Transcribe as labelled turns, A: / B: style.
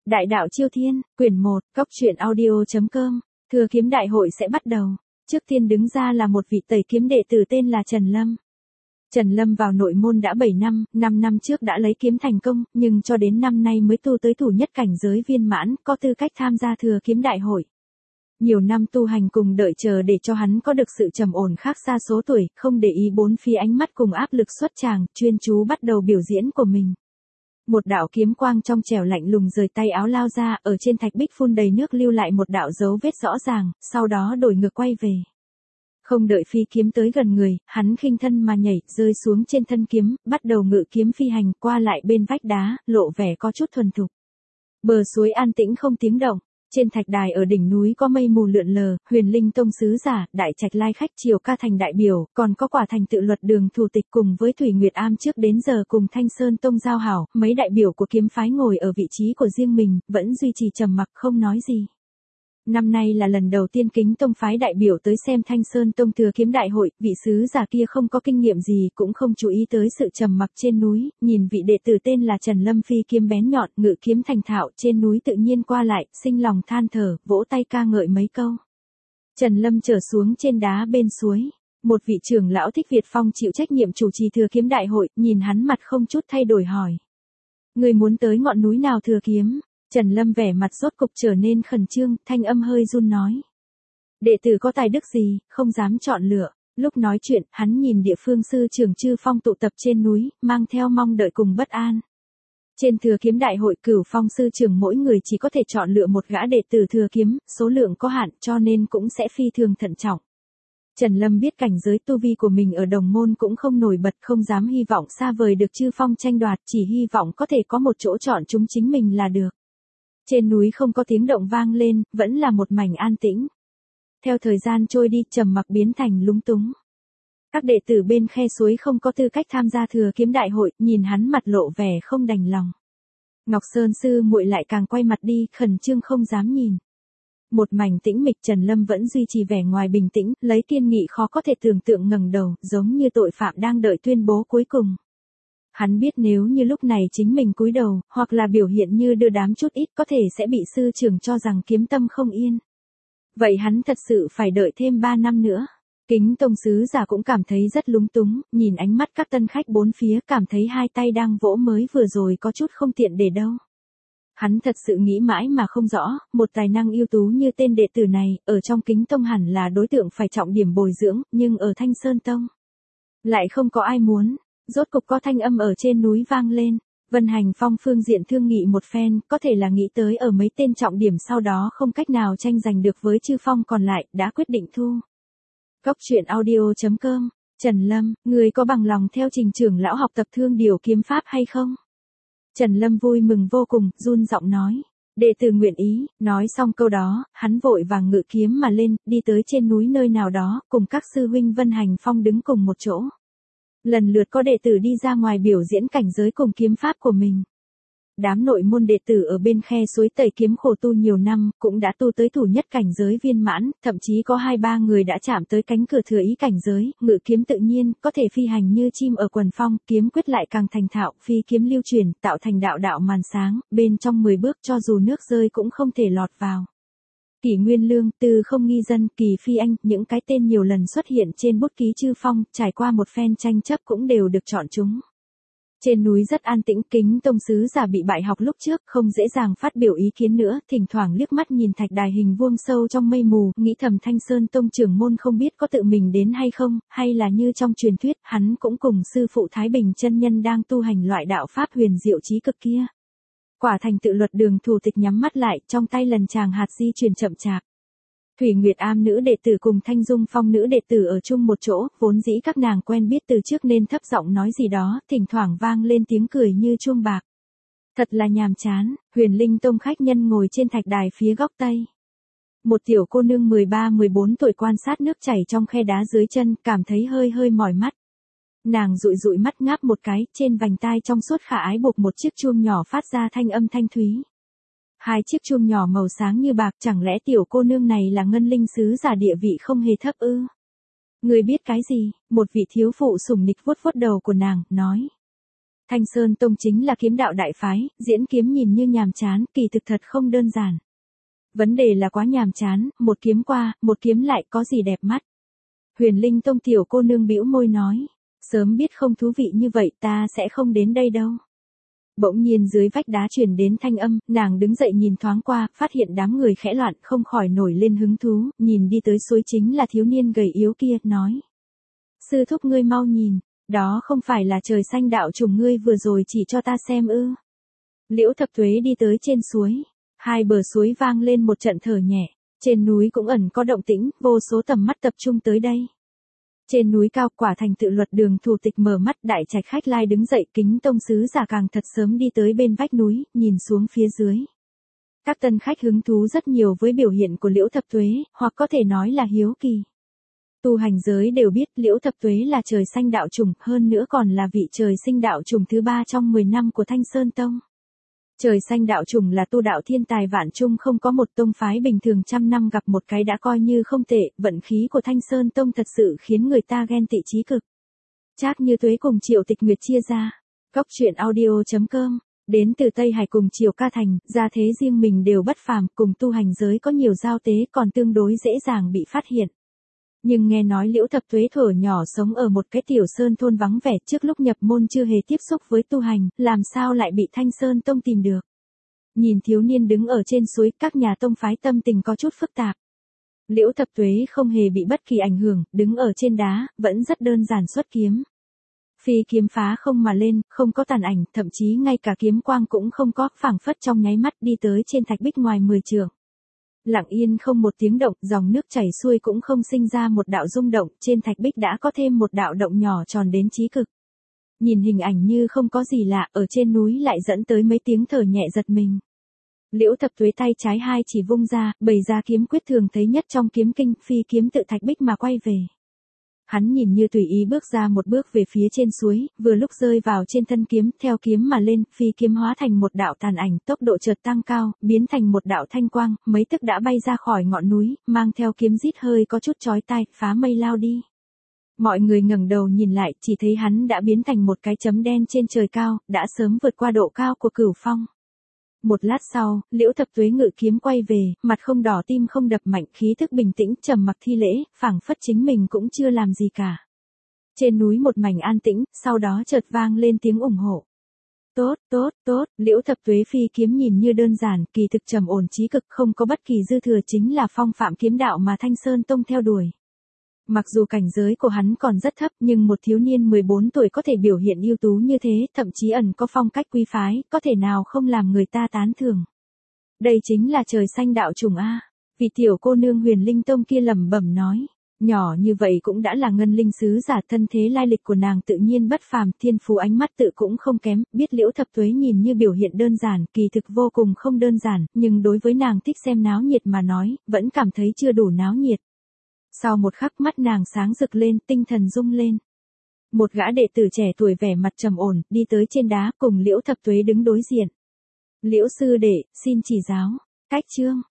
A: Đại đạo Chiêu Thiên, quyển 1, cóc truyện audio.com, Thừa Kiếm Đại hội sẽ bắt đầu. Trước tiên đứng ra là một vị tẩy kiếm đệ tử tên là Trần Lâm. Trần Lâm vào nội môn đã 7 năm, 5 năm trước đã lấy kiếm thành công, nhưng cho đến năm nay mới tu tới thủ nhất cảnh giới viên mãn, có tư cách tham gia Thừa Kiếm Đại hội. Nhiều năm tu hành cùng đợi chờ để cho hắn có được sự trầm ổn khác xa số tuổi, không để ý bốn phía ánh mắt cùng áp lực xuất tràng, chuyên chú bắt đầu biểu diễn của mình. Một đạo kiếm quang trong trẻo lạnh lùng rời tay áo lao ra, ở trên thạch bích phun đầy nước lưu lại một đạo dấu vết rõ ràng, sau đó đổi ngược quay về. Không đợi phi kiếm tới gần người, hắn khinh thân mà nhảy, rơi xuống trên thân kiếm, bắt đầu ngự kiếm phi hành qua lại bên vách đá, lộ vẻ có chút thuần thục. Bờ suối an tĩnh không tiếng động. Trên thạch đài ở đỉnh núi có mây mù lượn lờ, Huyền Linh Tông sứ giả, Đại Trạch lai khách Triều Ca thành đại biểu, còn có Quả Thành tự luật đường thủ tịch cùng với Thủy Nguyệt Am trước đến giờ cùng Thanh Sơn Tông giao hảo, mấy đại biểu của kiếm phái ngồi ở vị trí của riêng mình, vẫn duy trì trầm mặc không nói gì. Năm nay là lần đầu tiên Kính Tông phái đại biểu tới xem Thanh Sơn Tông Thừa Kiếm Đại hội, vị sứ giả kia không có kinh nghiệm gì cũng không chú ý tới sự trầm mặc trên núi, nhìn vị đệ tử tên là Trần Lâm phi kiếm bén nhọn, ngự kiếm thành thạo trên núi tự nhiên qua lại, sinh lòng than thở, vỗ tay ca ngợi mấy câu. Trần Lâm trở xuống trên đá bên suối, một vị trưởng lão Thích Việt Phong chịu trách nhiệm chủ trì Thừa Kiếm Đại hội, nhìn hắn mặt không chút thay đổi hỏi: "Người muốn tới ngọn núi nào thừa kiếm?" Trần Lâm vẻ mặt rốt cục trở nên khẩn trương, thanh âm hơi run nói: "Đệ tử có tài đức gì, không dám chọn lựa." Lúc nói chuyện, hắn nhìn địa phương sư trưởng Chư Phong tụ tập trên núi, mang theo mong đợi cùng bất an. Trên Thừa Kiếm Đại hội, Cửu Phong sư trưởng mỗi người chỉ có thể chọn lựa một gã đệ tử thừa kiếm, số lượng có hạn, cho nên cũng sẽ phi thường thận trọng. Trần Lâm biết cảnh giới tu vi của mình ở đồng môn cũng không nổi bật, không dám hy vọng xa vời được Chư Phong tranh đoạt, chỉ hy vọng có thể có một chỗ chọn chúng chính mình là được. Trên núi không có tiếng động vang lên, vẫn là một mảnh an tĩnh. Theo thời gian trôi đi, trầm mặc biến thành lúng túng. Các đệ tử bên khe suối không có tư cách tham gia Thừa Kiếm Đại hội, nhìn hắn mặt lộ vẻ không đành lòng. Ngọc Sơn sư muội lại càng quay mặt đi, khẩn trương không dám nhìn. Một mảnh tĩnh mịch, Trần Lâm vẫn duy trì vẻ ngoài bình tĩnh, lấy kiên nghị khó có thể tưởng tượng ngẩng đầu, giống như tội phạm đang đợi tuyên bố cuối cùng. Hắn biết nếu như lúc này chính mình cúi đầu, hoặc là biểu hiện như đưa đám chút ít có thể sẽ bị sư trưởng cho rằng kiếm tâm không yên. Vậy hắn thật sự phải đợi thêm 3 năm nữa. Kính Tông sứ giả cũng cảm thấy rất lúng túng, nhìn ánh mắt các tân khách bốn phía cảm thấy hai tay đang vỗ mới vừa rồi có chút không tiện để đâu. Hắn thật sự nghĩ mãi mà không rõ, một tài năng ưu tú như tên đệ tử này, ở trong Kính Tông hẳn là đối tượng phải trọng điểm bồi dưỡng, nhưng ở Thanh Sơn Tông lại không có ai muốn. Rốt cục có thanh âm ở trên núi vang lên. Vân Hành Phong phương diện thương nghị một phen, có thể là nghĩ tới ở mấy tên trọng điểm sau đó không cách nào tranh giành được với Chư Phong còn lại, đã quyết định thu. Cóc truyện audio.com, Trần Lâm, người có bằng lòng theo Trình trưởng lão học tập Thương Điều kiếm pháp hay không? Trần Lâm vui mừng vô cùng, run giọng nói: "Đệ tử nguyện ý." Nói xong câu đó, hắn vội vàng ngự kiếm mà lên, đi tới trên núi nơi nào đó, cùng các sư huynh Vân Hành Phong đứng cùng một chỗ. Lần lượt có đệ tử đi ra ngoài biểu diễn cảnh giới cùng kiếm pháp của mình. Đám nội môn đệ tử ở bên khe suối tẩy kiếm khổ tu nhiều năm, cũng đã tu tới thủ nhất cảnh giới viên mãn, thậm chí có 2-3 người đã chạm tới cánh cửa thừa ý cảnh giới, ngự kiếm tự nhiên, có thể phi hành như chim ở quần phong, kiếm quyết lại càng thành thạo, phi kiếm lưu truyền, tạo thành đạo đạo màn sáng, bên trong 10 bước cho dù nước rơi cũng không thể lọt vào. Kỷ Nguyên Lương, Từ Không Nghi Dân, Kỳ Phi Anh, những cái tên nhiều lần xuất hiện trên bút ký Chư Phong, trải qua một phen tranh chấp cũng đều được chọn chúng. Trên núi rất an tĩnh, Kính Tông sứ giả bị bại học lúc trước, không dễ dàng phát biểu ý kiến nữa, thỉnh thoảng liếc mắt nhìn thạch đài hình vuông sâu trong mây mù, nghĩ thầm Thanh Sơn Tông trưởng môn không biết có tự mình đến hay không, hay là như trong truyền thuyết, hắn cũng cùng sư phụ Thái Bình chân nhân đang tu hành loại đạo pháp huyền diệu trí cực kia. Quả Thành tự luật đường thủ tịch nhắm mắt lại, trong tay lần chàng hạt di chuyển chậm chạp. Thủy Nguyệt Am nữ đệ tử cùng Thanh Dung Phong nữ đệ tử ở chung một chỗ, vốn dĩ các nàng quen biết từ trước nên thấp giọng nói gì đó, thỉnh thoảng vang lên tiếng cười như chuông bạc. Thật là nhàm chán. Huyền Linh Tông khách nhân ngồi trên thạch đài phía góc tây. Một tiểu cô nương 13-14 tuổi quan sát nước chảy trong khe đá dưới chân, cảm thấy hơi hơi mỏi mắt. Nàng dụi dụi mắt ngáp một cái, trên vành tai trong suốt khả ái buộc một chiếc chuông nhỏ phát ra thanh âm thanh thúy. 2 chiếc chuông nhỏ màu sáng như bạc, chẳng lẽ tiểu cô nương này là ngân linh sứ giả địa vị không hề thấp ư? Người biết cái gì? Một vị thiếu phụ sủng nịch vuốt vuốt đầu của nàng, nói. Thanh Sơn Tông chính là kiếm đạo đại phái, diễn kiếm nhìn như nhàm chán, kỳ thực thật không đơn giản. Vấn đề là quá nhàm chán, một kiếm qua, một kiếm lại có gì đẹp mắt. Huyền Linh Tông tiểu cô nương bĩu môi nói, sớm biết không thú vị như vậy ta sẽ không đến đây đâu. Bỗng nhiên dưới vách đá truyền đến thanh âm, nàng đứng dậy nhìn thoáng qua, phát hiện đám người khẽ loạn, không khỏi nổi lên hứng thú, nhìn đi tới suối chính là thiếu niên gầy yếu kia, nói. Sư thúc ngươi mau nhìn, đó không phải là trời xanh đạo trùng ngươi vừa rồi chỉ cho ta xem ư. Liễu Thập Tuế đi tới trên suối, hai bờ suối vang lên một trận thở nhẹ, trên núi cũng ẩn có động tĩnh, vô số tầm mắt tập trung tới đây. Trên núi cao quả thành tự luật đường thủ tịch mở mắt, đại trạch khách lai đứng dậy, Kính tông sứ giả càng thật sớm đi tới bên vách núi, nhìn xuống phía dưới. Các tân khách hứng thú rất nhiều với biểu hiện của Liễu Thập Tuế, hoặc có thể nói là hiếu kỳ. Tu hành giới đều biết Liễu Thập Tuế là trời xanh đạo trùng, hơn nữa còn là vị trời sinh đạo trùng thứ 3 trong 10 năm của Thanh Sơn Tông. Trời xanh đạo trùng là tu đạo thiên tài vạn trung, không có một tông phái bình thường trăm năm gặp một cái đã coi như không tệ, vận khí của Thanh Sơn Tông thật sự khiến người ta ghen tị chí cực. Trác Như Tuế cùng Triệu Tịch Nguyệt chia ra. Cốc truyện audio.com, đến từ Tây Hải cùng Triều Ca Thành, gia thế riêng mình đều bất phàm, cùng tu hành giới có nhiều giao tế còn tương đối dễ dàng bị phát hiện. Nhưng nghe nói Liễu Thập Tuế thuở nhỏ sống ở một cái tiểu sơn thôn vắng vẻ, trước lúc nhập môn chưa hề tiếp xúc với tu hành, làm sao lại bị Thanh Sơn Tông tìm được. Nhìn thiếu niên đứng ở trên suối, các nhà tông phái tâm tình có chút phức tạp. Liễu Thập Tuế không hề bị bất kỳ ảnh hưởng, đứng ở trên đá, vẫn rất đơn giản xuất kiếm. Phi kiếm phá không mà lên, không có tàn ảnh, thậm chí ngay cả kiếm quang cũng không có, phảng phất trong nháy mắt đi tới trên thạch bích ngoài 10 trượng. Lặng yên không một tiếng động, dòng nước chảy xuôi cũng không sinh ra một đạo rung động, trên thạch bích đã có thêm một đạo động nhỏ tròn đến chí cực. Nhìn hình ảnh như không có gì lạ, ở trên núi lại dẫn tới mấy tiếng thở nhẹ giật mình. Liễu Thập Tuế tay trái hai chỉ vung ra, bày ra kiếm quyết thường thấy nhất trong kiếm kinh, phi kiếm tự thạch bích mà quay về. Hắn nhìn như tùy ý bước ra một bước về phía trên suối, vừa lúc rơi vào trên thân kiếm, theo kiếm mà lên, phi kiếm hóa thành một đạo tàn ảnh, tốc độ chợt tăng cao, biến thành một đạo thanh quang, mấy tức đã bay ra khỏi ngọn núi, mang theo kiếm rít hơi có chút chói tai, phá mây lao đi. Mọi người ngẩng đầu nhìn lại, chỉ thấy hắn đã biến thành một cái chấm đen trên trời cao, đã sớm vượt qua độ cao của Cửu Phong. Một lát sau, Liễu Thập Tuế ngự kiếm quay về, mặt không đỏ tim không đập mạnh, khí thức bình tĩnh, trầm mặc thi lễ, phảng phất chính mình cũng chưa làm gì cả. Trên núi một mảnh an tĩnh, sau đó chợt vang lên tiếng ủng hộ. Tốt, tốt, tốt, Liễu Thập Tuế phi kiếm nhìn như đơn giản, kỳ thực trầm ổn chí cực, không có bất kỳ dư thừa, chính là phong phạm kiếm đạo mà Thanh Sơn Tông theo đuổi. Mặc dù cảnh giới của hắn còn rất thấp, nhưng một thiếu niên 14 tuổi có thể biểu hiện ưu tú như thế, thậm chí ẩn có phong cách quý phái, có thể nào không làm người ta tán thưởng. Đây chính là trời xanh đạo trùng a. Vị tiểu cô nương Huyền Linh Tông kia lẩm bẩm nói, nhỏ như vậy cũng đã là ngân linh sứ giả, thân thế lai lịch của nàng tự nhiên bất phàm, thiên phú ánh mắt tự cũng không kém, biết Liễu Thập Tuế nhìn như biểu hiện đơn giản, kỳ thực vô cùng không đơn giản, nhưng đối với nàng thích xem náo nhiệt mà nói, vẫn cảm thấy chưa đủ náo nhiệt. Sau một khắc mắt nàng sáng rực lên, tinh thần rung lên. Một gã đệ tử trẻ tuổi vẻ mặt trầm ổn, đi tới trên đá cùng Liễu Thập Tuế đứng đối diện. Liễu sư đệ, xin chỉ giáo. Cách chương.